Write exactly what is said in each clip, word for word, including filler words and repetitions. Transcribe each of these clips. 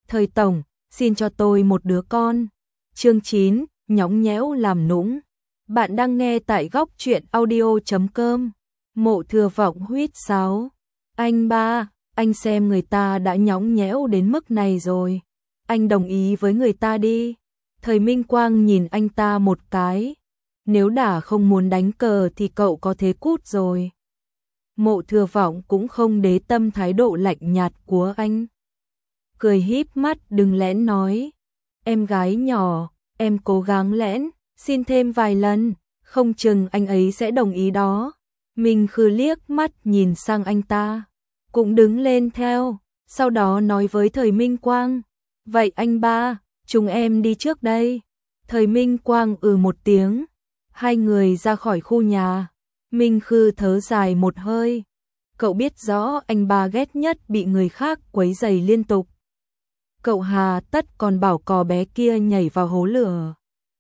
Thời tổng, xin cho tôi một đứa con. Chương chín, nhõng nhẽo làm nũng. Bạn đang nghe tại góc truyện audio chấm com. Mộ Thừa Vọng huýt sáo. Anh ba, anh xem người ta đã nhõng nhẽo đến mức này rồi. Anh đồng ý với người ta đi. Thời Minh Quang nhìn anh ta một cái. Nếu đã không muốn đánh cờ thì cậu có thế cút rồi. Mộ Thừa Vọng cũng không để tâm thái độ lạnh nhạt của anh. Cười híp mắt đừng lẽn nói. Em gái nhỏ, em cố gắng lẽn, xin thêm vài lần, không chừng anh ấy sẽ đồng ý đó. Minh Khư liếc mắt nhìn sang anh ta, cũng đứng lên theo, sau đó nói với Thời Minh Quang. Vậy anh ba, chúng em đi trước đây. Thời Minh Quang ừ một tiếng, hai người ra khỏi khu nhà. Minh Khư thở dài một hơi. Cậu biết rõ anh ba ghét nhất bị người khác quấy rầy liên tục. Cậu hà tất còn bảo cò bé kia nhảy vào hố lửa.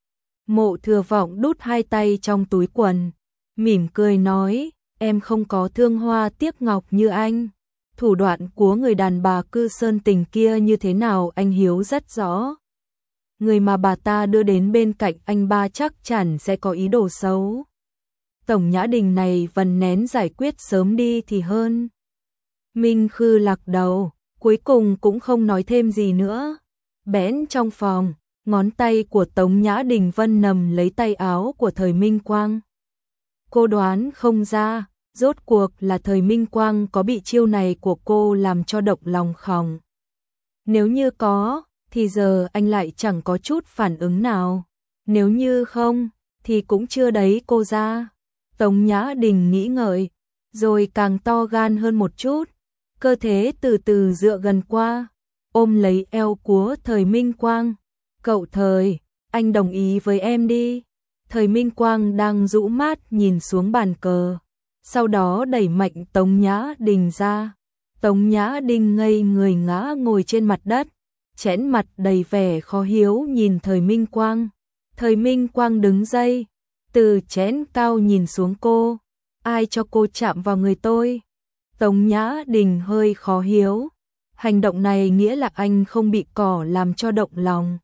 Mộ Thừa Vọng đút hai tay trong túi quần, mỉm cười nói, em không có thương hoa tiếc ngọc như anh. Thủ đoạn của người đàn bà cư sơn tình kia như thế nào anh Hiếu rất rõ. Người mà bà ta đưa đến bên cạnh anh ba chắc chắn sẽ có ý đồ xấu. Tổng Nhã Đình này vần nén giải quyết sớm đi thì hơn. Minh Khư lắc đầu, cuối cùng cũng không nói thêm gì nữa. Bẽn trong phòng, ngón tay của Tống Nhã Đình vân nằm lấy tay áo của Thời Minh Quang. Cô đoán không ra, rốt cuộc là Thời Minh Quang có bị chiêu này của cô làm cho động lòng không? Nếu như có, thì giờ anh lại chẳng có chút phản ứng nào. Nếu như không, thì cũng chưa đấy cô ra. Tống Nhã Đình nghĩ ngợi, rồi càng to gan hơn một chút. Cơ thể từ từ dựa gần qua, ôm lấy eo của Thời Minh Quang. Cậu Thời, anh đồng ý với em đi. Thời Minh Quang đang rũ mắt nhìn xuống bàn cờ, sau đó đẩy mạnh Tống Nhã Đình ra. Tống Nhã Đình ngây người ngã ngồi trên mặt đất, chén mặt đầy vẻ khó hiểu nhìn Thời Minh Quang. Thời Minh Quang đứng dậy, từ chén cao nhìn xuống cô. Ai cho cô chạm vào người tôi? Tống Nhã Đình hơi khó hiểu. Hành động này nghĩa là anh không bị cỏ làm cho động lòng.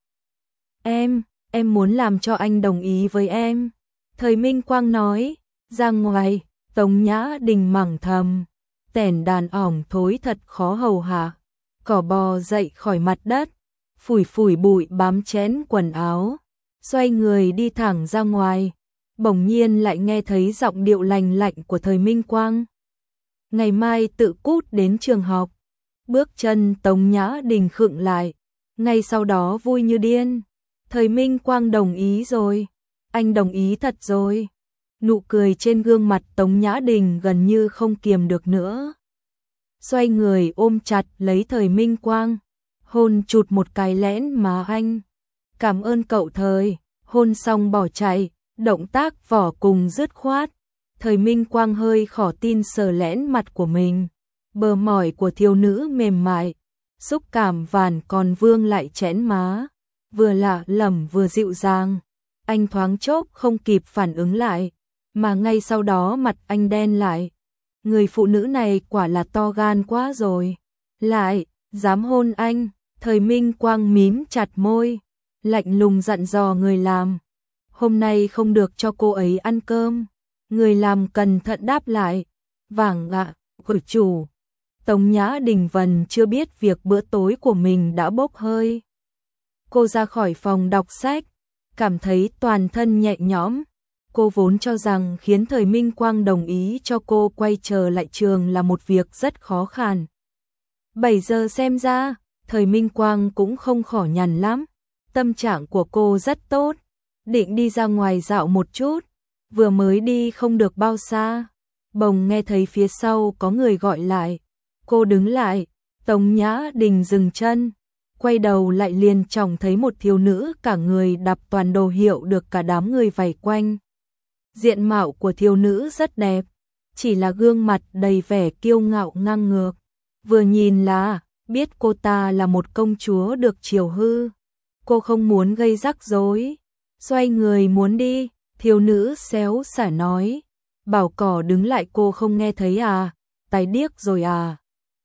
Em, em muốn làm cho anh đồng ý với em. Thời Minh Quang nói, ra ngoài. Tống Nhã Đình mắng thầm, tẻn đàn ỏng thối thật khó hầu hạ. Cỏ bò dậy khỏi mặt đất, phủi phủi bụi bám chén quần áo, xoay người đi thẳng ra ngoài. Bỗng nhiên lại nghe thấy giọng điệu lành lạnh của Thời Minh Quang. Ngày mai tự cút đến trường học. Bước chân Tống Nhã Đình khựng lại, ngay sau đó vui như điên. Thời Minh Quang đồng ý rồi, anh đồng ý thật rồi. Nụ cười trên gương mặt Tống Nhã Đình gần như không kiềm được nữa. Xoay người ôm chặt lấy Thời Minh Quang, hôn chụt một cái lẽn má anh. Cảm ơn cậu Thời, hôn xong bỏ chạy, động tác vỏ cùng dứt khoát. Thời Minh Quang hơi khó tin sờ lẽn mặt của mình, bờ mỏi của thiếu nữ mềm mại, xúc cảm vàn còn vương lại chén má, vừa lạ lẫm vừa dịu dàng. Anh thoáng chốc không kịp phản ứng lại, mà ngay sau đó mặt anh đen lại. Người phụ nữ này quả là to gan quá rồi, lại dám hôn anh. Thời Minh Quang mím chặt môi, lạnh lùng dặn dò người làm, hôm nay không được cho cô ấy ăn cơm. Người làm cẩn thận đáp lại, vàng ạ, của chủ. Tống Nhã Đình Vân chưa biết việc bữa tối của mình đã bốc hơi. Cô ra khỏi phòng đọc sách, cảm thấy toàn thân nhẹ nhõm. Cô vốn cho rằng khiến Thời Minh Quang đồng ý cho cô quay trở lại trường là một việc rất khó khăn. Bây giờ xem ra, Thời Minh Quang cũng không khó nhằn lắm. Tâm trạng của cô rất tốt, định đi ra ngoài dạo một chút. Vừa mới đi không được bao xa, bỗng nghe thấy phía sau có người gọi lại. Cô đứng lại, Tống Nhã Đình dừng chân, quay đầu lại liền trông thấy một thiếu nữ cả người đạp toàn đồ hiệu được cả đám người vây quanh. Diện mạo của thiếu nữ rất đẹp, chỉ là gương mặt đầy vẻ kiêu ngạo ngang ngược. Vừa nhìn là biết cô ta là một công chúa được chiều hư. Cô không muốn gây rắc rối, xoay người muốn đi. Thiếu nữ xéo xả nói, bảo cỏ đứng lại cô không nghe thấy à, tai điếc rồi à.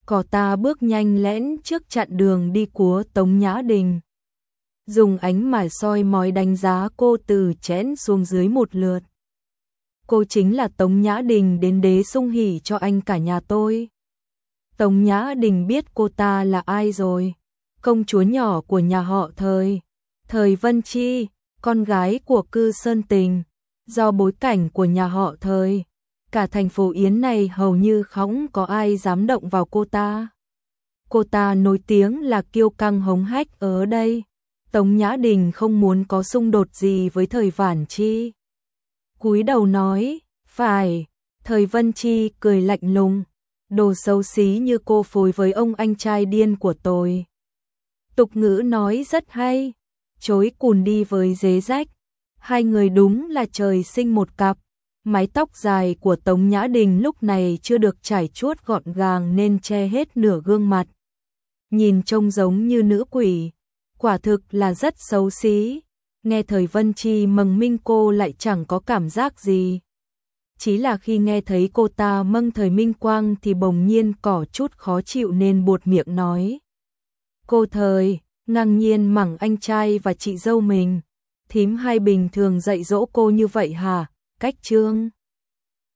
Cỏ ta bước nhanh lẽn trước chặn đường đi của Tống Nhã Đình. Dùng ánh mải soi mói đánh giá cô từ chén xuống dưới một lượt. Cô chính là Tống Nhã Đình đến đế sung hỉ cho anh cả nhà tôi. Tống Nhã Đình biết cô ta là ai rồi. Công chúa nhỏ của nhà họ Thời. Thời Vân Chi, con gái của cư Sơn Tình. Do bối cảnh của nhà họ Thời, cả thành phố Yến này hầu như không có ai dám động vào cô ta. Cô ta nổi tiếng là kiêu căng hống hách ở đây. Tống Nhã Đình không muốn có xung đột gì với Thời Vãn Chi. Cúi đầu nói, phải. Thời Vân Chi cười lạnh lùng. Đồ xấu xí như cô phối với ông anh trai điên của tôi. Tục ngữ nói rất hay. Chối cùn đi với dế rách. Hai người đúng là trời sinh một cặp. Mái tóc dài của Tống Nhã Đình lúc này chưa được trải chuốt gọn gàng nên che hết nửa gương mặt. Nhìn trông giống như nữ quỷ. Quả thực là rất xấu xí. Nghe Thời Vân Chi mừng minh cô lại chẳng có cảm giác gì. Chỉ là khi nghe thấy cô ta mâng Thời Minh Quang thì bỗng nhiên có chút khó chịu nên buột miệng nói. Cô Thời, ngang nhiên mắng anh trai và chị dâu mình. Thím hay bình thường dạy dỗ cô như vậy hả? Cách trương.